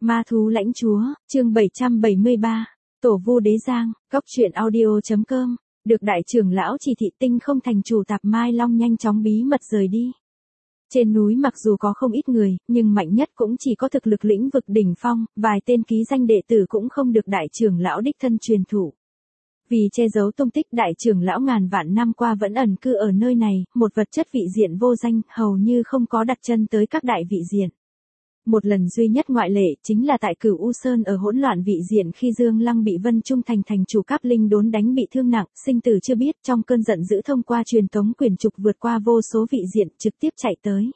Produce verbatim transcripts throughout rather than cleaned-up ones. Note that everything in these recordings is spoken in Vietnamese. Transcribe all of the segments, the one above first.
Ma thú lãnh chúa, chương bảy trăm bảy mươi ba, Tổ Vu Đế Giang, Cóc truyện audio chấm com, được đại trưởng lão chỉ thị Tinh Không Thành chủ Tạp Mai Long nhanh chóng bí mật rời đi. Trên núi mặc dù có không ít người, nhưng mạnh nhất cũng chỉ có thực lực lĩnh vực đỉnh phong, vài tên ký danh đệ tử cũng không được đại trưởng lão đích thân truyền thụ. Vì che giấu tung tích, đại trưởng lão ngàn vạn năm qua vẫn ẩn cư ở nơi này, một vật chất vị diện vô danh, hầu như không có đặt chân tới các đại vị diện. Một lần duy nhất ngoại lệ chính là tại Cửu U Sơn ở hỗn loạn vị diện khi Dương Lăng bị Vân Trung Thành thành chủ Cáp Linh đốn đánh bị thương nặng, sinh tử chưa biết, trong cơn giận dữ thông qua truyền tống quyển trục vượt qua vô số vị diện trực tiếp chạy tới.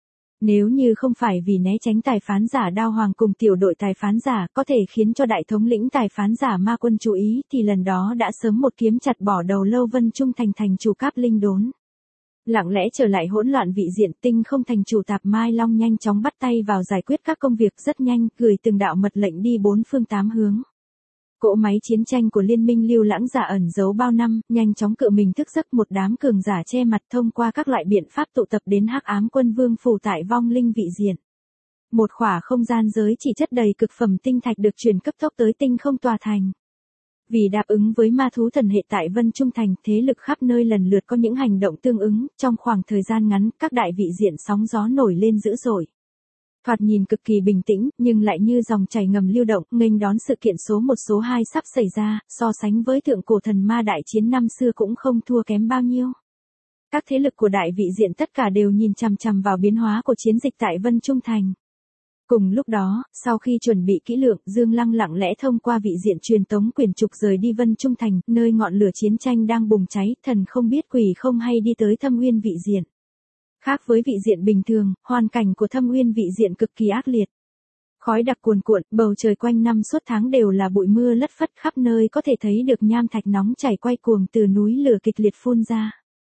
Nếu như không phải vì né tránh tài phán giả Đao Hoàng cùng tiểu đội tài phán giả có thể khiến cho đại thống lĩnh tài phán giả Ma Quân chú ý thì lần đó đã sớm một kiếm chặt bỏ đầu lâu Vân Trung Thành thành chủ Cáp Linh đốn. Lặng lẽ trở lại hỗn loạn vị diện, Tinh Không Thành chủ Tạp Mai Long nhanh chóng bắt tay vào giải quyết các công việc rất nhanh, gửi từng đạo mật lệnh đi bốn phương tám hướng. Cỗ máy chiến tranh của liên minh Lưu Lãng giả ẩn giấu bao năm, nhanh chóng cự mình thức giấc, một đám cường giả che mặt thông qua các loại biện pháp tụ tập đến Hắc Ám Quân Vương phủ tại vong linh vị diện. Một khỏa không gian giới chỉ chất đầy cực phẩm tinh thạch được truyền cấp tốc tới Tinh Không tòa thành. Vì đáp ứng với ma thú thần hệ tại Vân Trung Thành, thế lực khắp nơi lần lượt có những hành động tương ứng, trong khoảng thời gian ngắn, các đại vị diện sóng gió nổi lên dữ dội. Thoạt nhìn cực kỳ bình tĩnh, nhưng lại như dòng chảy ngầm lưu động, nghênh đón sự kiện số một số hai sắp xảy ra, so sánh với thượng cổ thần ma đại chiến năm xưa cũng không thua kém bao nhiêu. Các thế lực của đại vị diện tất cả đều nhìn chằm chằm vào biến hóa của chiến dịch tại Vân Trung Thành. Cùng lúc đó, sau khi chuẩn bị kỹ lưỡng, Dương Lăng lặng lẽ thông qua vị diện truyền tống quyển trục rời đi Vân Trung Thành, nơi ngọn lửa chiến tranh đang bùng cháy, thần không biết quỷ không hay đi tới Thâm Uyên vị diện. Khác với vị diện bình thường, hoàn cảnh của Thâm Uyên vị diện cực kỳ ác liệt. Khói đặc cuồn cuộn, bầu trời quanh năm suốt tháng đều là bụi mưa lất phất, khắp nơi có thể thấy được nham thạch nóng chảy quay cuồng từ núi lửa kịch liệt phun ra.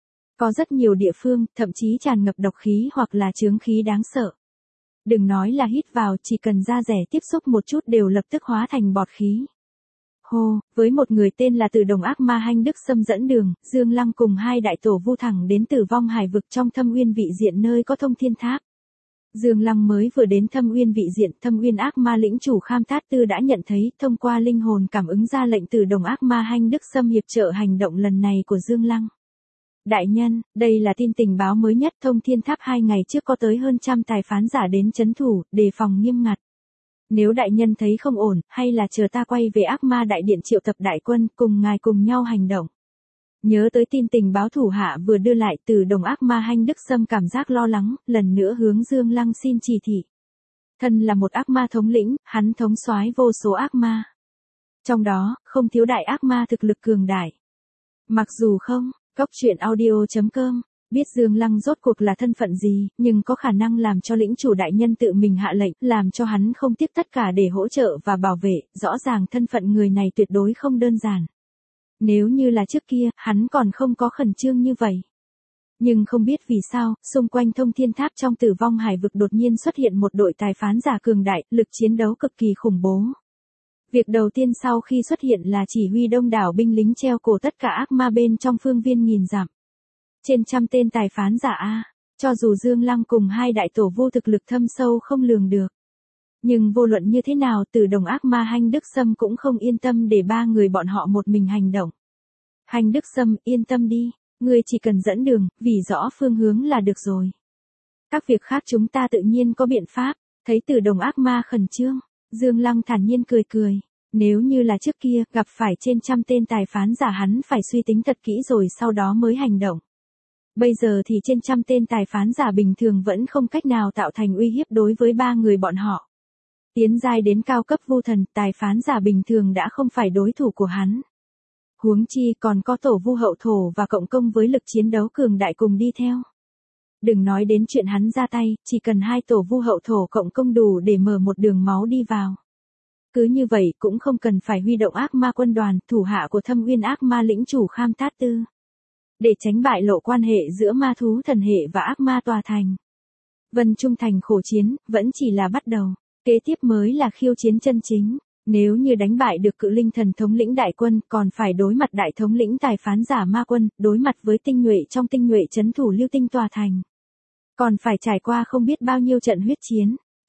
Có rất nhiều địa phương, thậm chí tràn ngập độc khí hoặc là chướng khí đáng sợ. Đừng nói là hít vào, chỉ cần da rẻ tiếp xúc một chút đều lập tức hóa thành bọt khí. Hô, với một người tên là Từ Đồng Ác Ma Hanh Đức Sâm dẫn đường, Dương Lăng cùng hai đại tổ vu thẳng đến Tử Vong Hải vực trong Thâm Uyên vị diện nơi có Thông Thiên Tháp. Dương Lăng mới vừa đến Thâm Uyên vị diện, Thâm Uyên Ác Ma lĩnh chủ Kham Tát Tư đã nhận thấy, thông qua linh hồn cảm ứng ra lệnh Từ Đồng Ác Ma Hanh Đức Sâm hiệp trợ hành động lần này của Dương Lăng. Đại nhân, đây là tin tình báo mới nhất, Thông Thiên Tháp hai ngày trước có tới hơn trăm tài phán giả đến trấn thủ, đề phòng nghiêm ngặt. Nếu đại nhân thấy không ổn, hay là chờ ta quay về Ác Ma đại điện triệu tập đại quân, cùng ngài cùng nhau hành động. Nhớ tới tin tình báo thủ hạ vừa đưa lại, Từ Đồng Ác Ma Hanh Đức Sâm cảm giác lo lắng, lần nữa hướng Dương Lăng xin chỉ thị. Thân là một ác ma thống lĩnh, hắn thống soái vô số ác ma. Trong đó, không thiếu đại ác ma thực lực cường đại. Mặc dù không, Cóc truyện audio chấm com, biết Dương Lăng rốt cuộc là thân phận gì, nhưng có khả năng làm cho lĩnh chủ đại nhân tự mình hạ lệnh, làm cho hắn không tiếc tất cả để hỗ trợ và bảo vệ, rõ ràng thân phận người này tuyệt đối không đơn giản. Nếu như là trước kia, hắn còn không có khẩn trương như vậy. Nhưng không biết vì sao, xung quanh Thông Thiên Tháp trong Tử Vong Hải vực đột nhiên xuất hiện một đội tài phán giả cường đại, lực chiến đấu cực kỳ khủng bố. Việc đầu tiên sau khi xuất hiện là chỉ huy đông đảo binh lính treo cổ tất cả ác ma bên trong phương viên nghìn dặm. Trên trăm tên tài phán giả A, cho dù Dương Lăng cùng hai đại tổ vu thực lực thâm sâu không lường được. Nhưng vô luận như thế nào, Từ Đồng Ác Ma Hanh Đức Sâm cũng không yên tâm để ba người bọn họ một mình hành động. Hanh Đức Sâm, yên tâm đi, ngươi chỉ cần dẫn đường, vì rõ phương hướng là được rồi. Các việc khác chúng ta tự nhiên có biện pháp, thấy Từ Đồng Ác Ma khẩn trương. Dương Lăng thản nhiên cười cười, nếu như là trước kia, gặp phải trên trăm tên tài phán giả hắn phải suy tính thật kỹ rồi sau đó mới hành động. Bây giờ thì trên trăm tên tài phán giả bình thường vẫn không cách nào tạo thành uy hiếp đối với ba người bọn họ. Tiến giai đến cao cấp vu thần, tài phán giả bình thường đã không phải đối thủ của hắn. Huống chi còn có tổ vu hậu thổ và cộng công với lực chiến đấu cường đại cùng đi theo. Đừng nói đến chuyện hắn ra tay, chỉ cần hai tổ vu hậu thổ cộng công đủ để mở một đường máu đi vào. Cứ như vậy cũng không cần phải huy động ác ma quân đoàn, thủ hạ của Thâm Uyên ác ma lĩnh chủ Kham Tát Tư. Để tránh bại lộ quan hệ giữa ma thú thần hệ và ác ma tòa thành. Vân Trung Thành khổ chiến, vẫn chỉ là bắt đầu. Kế tiếp mới là khiêu chiến chân chính. Nếu như đánh bại được cự linh thần thống lĩnh đại quân, còn phải đối mặt đại thống lĩnh tài phán giả ma quân, đối mặt với tinh nhuệ trong tinh nhuệ trấn thủ lưu tinh tòa thành. Còn phải trải qua không biết bao nhiêu trận huyết chiến.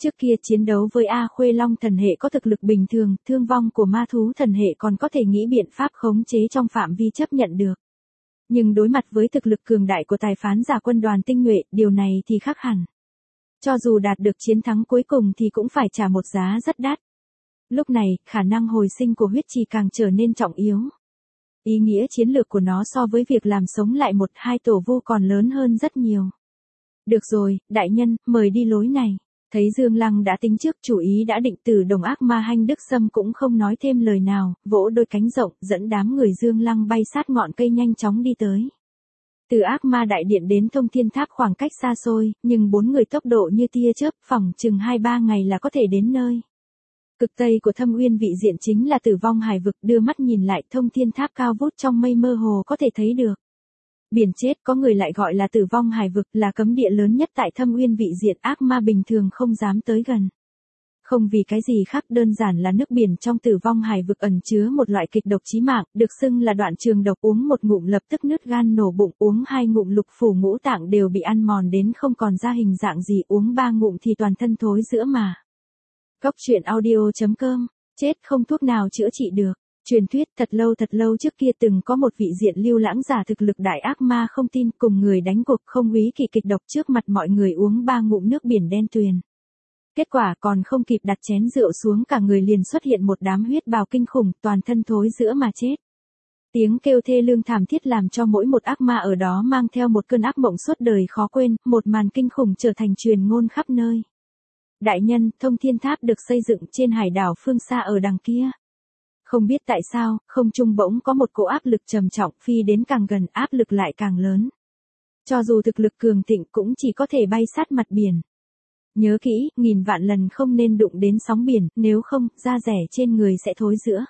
Trước kia chiến đấu với A Khuê Long thần hệ có thực lực bình thường, thương vong của ma thú thần hệ còn có thể nghĩ biện pháp khống chế trong phạm vi chấp nhận được. Nhưng đối mặt với thực lực cường đại của tài phán giả quân đoàn tinh nhuệ, điều này thì khác hẳn. Cho dù đạt được chiến thắng cuối cùng thì cũng phải trả một giá rất đắt. Lúc này, khả năng hồi sinh của huyết trì càng trở nên trọng yếu. Ý nghĩa chiến lược của nó so với việc làm sống lại một hai tổ vu còn lớn hơn rất nhiều. Được rồi, đại nhân, mời đi lối này. Thấy Dương Lăng đã tính trước chủ ý đã định, Từ Đồng ác ma Hanh Đức Sâm cũng không nói thêm lời nào, vỗ đôi cánh rộng, dẫn đám người Dương Lăng bay sát ngọn cây nhanh chóng đi tới. Từ ác ma đại điện đến Thông Thiên Tháp khoảng cách xa xôi, nhưng bốn người tốc độ như tia chớp, phỏng chừng hai ba ngày là có thể đến nơi. Cực tây của Thâm Uyên vị diện chính là Tử Vong Hải vực, đưa mắt nhìn lại Thông Thiên Tháp cao vút trong mây mơ hồ có thể thấy được. Biển chết có người lại gọi là Tử Vong Hải vực, là cấm địa lớn nhất tại Thâm Uyên vị diện, ác ma bình thường không dám tới gần. Không vì cái gì khác, đơn giản là nước biển trong Tử Vong Hải vực ẩn chứa một loại kịch độc chí mạng, được xưng là đoạn trường độc, uống một ngụm lập tức nứt gan nổ bụng, uống hai ngụm lục phủ ngũ tạng đều bị ăn mòn đến không còn ra hình dạng gì, uống ba ngụm thì toàn thân thối rữa mà. Góc truyện audio chấm com, chết không thuốc nào chữa trị được. Truyền thuyết thật lâu thật lâu trước kia từng có một vị diện lưu lãng giả thực lực đại ác ma không tin, cùng người đánh cuộc không úy kỳ kịch độc trước mặt mọi người uống ba ngụm nước biển đen tuyền. Kết quả còn không kịp đặt chén rượu xuống, cả người liền xuất hiện một đám huyết bào kinh khủng, toàn thân thối rữa mà chết. Tiếng kêu thê lương thảm thiết làm cho mỗi một ác ma ở đó mang theo một cơn ác mộng suốt đời khó quên, một màn kinh khủng trở thành truyền ngôn khắp nơi. Đại nhân, Thông Thiên Tháp được xây dựng trên hải đảo phương xa ở đằng kia. Không biết tại sao, không trung bỗng có một cỗ áp lực trầm trọng, phi đến càng gần áp lực lại càng lớn. Cho dù thực lực cường thịnh cũng chỉ có thể bay sát mặt biển. Nhớ kỹ, nghìn vạn lần không nên đụng đến sóng biển, nếu không, da rẻ trên người sẽ thối rữa.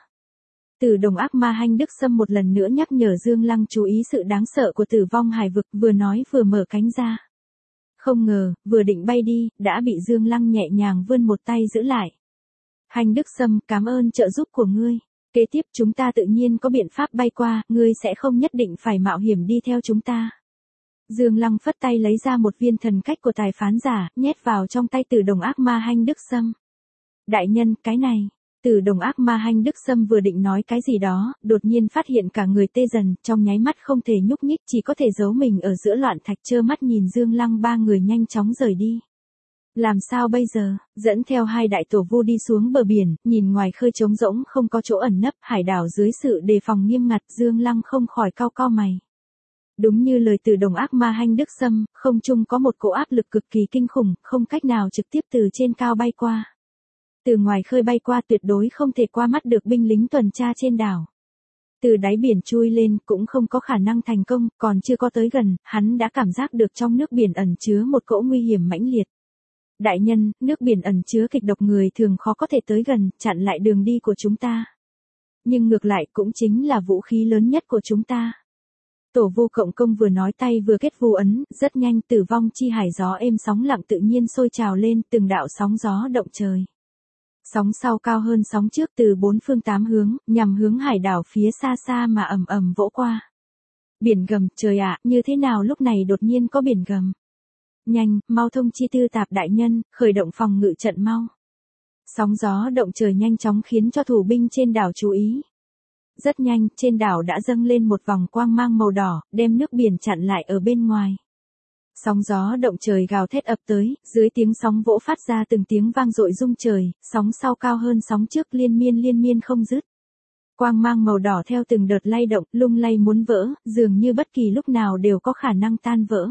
Từ Đồng ác ma Hanh Đức Sâm một lần nữa nhắc nhở Dương Lăng chú ý sự đáng sợ của Tử Vong Hải vực, vừa nói vừa mở cánh ra. Không ngờ, vừa định bay đi, đã bị Dương Lăng nhẹ nhàng vươn một tay giữ lại. Hanh Đức Sâm, cảm ơn trợ giúp của ngươi. Kế tiếp chúng ta tự nhiên có biện pháp bay qua, ngươi sẽ không nhất định phải mạo hiểm đi theo chúng ta. Dương Lăng phất tay lấy ra một viên thần cách của tài phán giả, nhét vào trong tay Từ Đồng ác ma Hanh Đức Sâm. Đại nhân, cái này. Từ Đồng ác ma Hanh Đức Sâm vừa định nói cái gì đó, đột nhiên phát hiện cả người tê dần, trong nháy mắt không thể nhúc nhích, chỉ có thể giấu mình ở giữa loạn thạch, trơ mắt nhìn Dương Lăng ba người nhanh chóng rời đi. Làm sao bây giờ, dẫn theo hai đại tổ vu đi xuống bờ biển, nhìn ngoài khơi trống rỗng không có chỗ ẩn nấp, hải đảo dưới sự đề phòng nghiêm ngặt, Dương Lăng không khỏi cau cau mày. Đúng như lời Từ Đồng ác ma Hanh Đức Sâm, không trung có một cỗ áp lực cực kỳ kinh khủng, không cách nào trực tiếp từ trên cao bay qua. Từ ngoài khơi bay qua tuyệt đối không thể qua mắt được binh lính tuần tra trên đảo. Từ đáy biển chui lên cũng không có khả năng thành công, còn chưa có tới gần, hắn đã cảm giác được trong nước biển ẩn chứa một cỗ nguy hiểm mãnh liệt. Đại nhân, nước biển ẩn chứa kịch độc, người thường khó có thể tới gần, chặn lại đường đi của chúng ta. Nhưng ngược lại cũng chính là vũ khí lớn nhất của chúng ta. Tổ vu cộng công vừa nói tay vừa kết vu ấn, rất nhanh Tử Vong chi hải gió êm sóng lặng tự nhiên sôi trào lên, từng đạo sóng gió động trời. Sóng sau cao hơn sóng trước từ bốn phương tám hướng, nhằm hướng hải đảo phía xa xa mà ầm ầm vỗ qua. Biển gầm, trời ạ, như thế nào lúc này đột nhiên có biển gầm. Nhanh, mau thông chi Tư Tạp đại nhân, khởi động phòng ngự trận mau. Sóng gió động trời nhanh chóng khiến cho thủ binh trên đảo chú ý. Rất nhanh, trên đảo đã dâng lên một vòng quang mang màu đỏ, đem nước biển chặn lại ở bên ngoài. Sóng gió động trời gào thét ập tới, dưới tiếng sóng vỗ phát ra từng tiếng vang dội rung trời, sóng sau cao hơn sóng trước liên miên liên miên không dứt. Quang mang màu đỏ theo từng đợt lay động, lung lay muốn vỡ, dường như bất kỳ lúc nào đều có khả năng tan vỡ.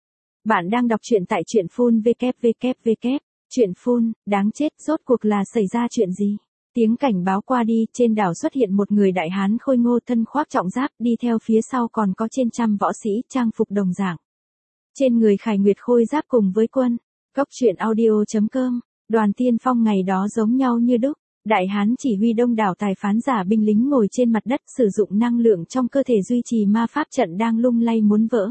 Bạn đang đọc truyện tại truyện phun vê kép vê kép vê kép. Truyện phun, đáng chết, rốt cuộc là xảy ra chuyện gì? Tiếng cảnh báo qua đi, trên đảo xuất hiện một người đại hán khôi ngô, thân khoác trọng giáp, đi theo phía sau còn có trên trăm võ sĩ, trang phục đồng dạng. Trên người Khải Nguyệt khôi giáp cùng với quân. Góc truyện audio chấm com, Đoàn Tiên Phong ngày đó giống nhau như đúc. Đại hán chỉ huy đông đảo tài phán giả binh lính ngồi trên mặt đất, sử dụng năng lượng trong cơ thể duy trì ma pháp trận đang lung lay muốn vỡ.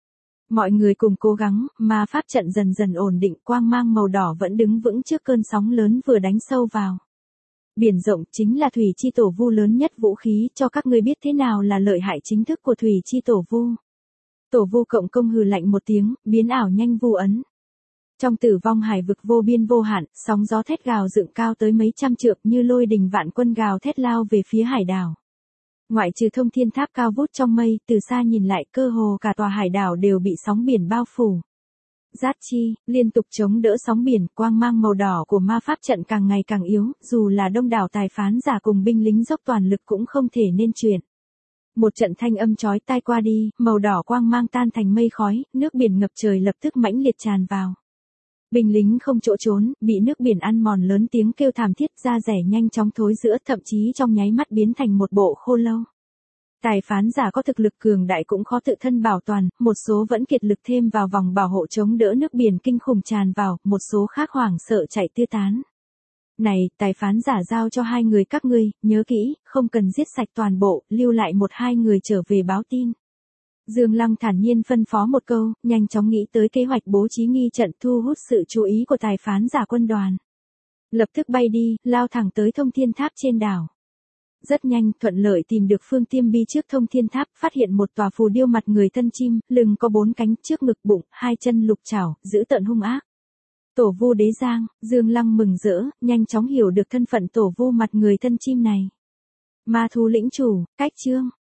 Mọi người cùng cố gắng, ma pháp trận dần dần ổn định, quang mang màu đỏ vẫn đứng vững trước cơn sóng lớn vừa đánh sâu vào. Biển rộng chính là thủy chi tổ vu lớn nhất vũ khí, cho các ngươi biết thế nào là lợi hại chính thức của thủy chi tổ vu. Tổ vu cộng công hừ lạnh một tiếng, biến ảo nhanh vu ấn. Trong tử vong hải vực vô biên vô hạn, sóng gió thét gào dựng cao tới mấy trăm trượng như lôi đình vạn quân gào thét lao về phía hải đảo. Ngoại trừ thông thiên tháp cao vút trong mây, từ xa nhìn lại cơ hồ cả tòa hải đảo đều bị sóng biển bao phủ. Giác chi, liên tục chống đỡ sóng biển, quang mang màu đỏ của ma pháp trận càng ngày càng yếu, dù là đông đảo tài phán giả cùng binh lính dốc toàn lực cũng không thể nên chuyển. Một trận thanh âm chói tai qua đi, màu đỏ quang mang tan thành mây khói, nước biển ngập trời lập tức mãnh liệt tràn vào. Binh lính không chỗ trốn, bị nước biển ăn mòn lớn tiếng kêu thảm thiết, da rẻ nhanh chóng thối rữa, thậm chí trong nháy mắt biến thành một bộ khô lâu. Tài phán giả có thực lực cường đại cũng khó tự thân bảo toàn, một số vẫn kiệt lực thêm vào vòng bảo hộ chống đỡ nước biển kinh khủng tràn vào, một số khác hoảng sợ chạy tứ tán. Này, tài phán giả giao cho hai người các ngươi, nhớ kỹ, không cần giết sạch toàn bộ, lưu lại một hai người trở về báo tin. Dương Lăng thản nhiên phân phó một câu, nhanh chóng nghĩ tới kế hoạch bố trí nghi trận thu hút sự chú ý của tài phán giả quân đoàn. Lập tức bay đi, lao thẳng tới thông thiên tháp trên đảo. Rất nhanh, thuận lợi tìm được Phương Tiêm Bi trước thông thiên tháp, phát hiện một tòa phù điêu mặt người thân chim, lưng có bốn cánh, trước ngực bụng, hai chân lục chảo, dữ tợn hung ác. Tổ vu đế giang, Dương Lăng mừng rỡ, nhanh chóng hiểu được thân phận tổ vu mặt người thân chim này. Ma thú lĩnh chủ, cách chương.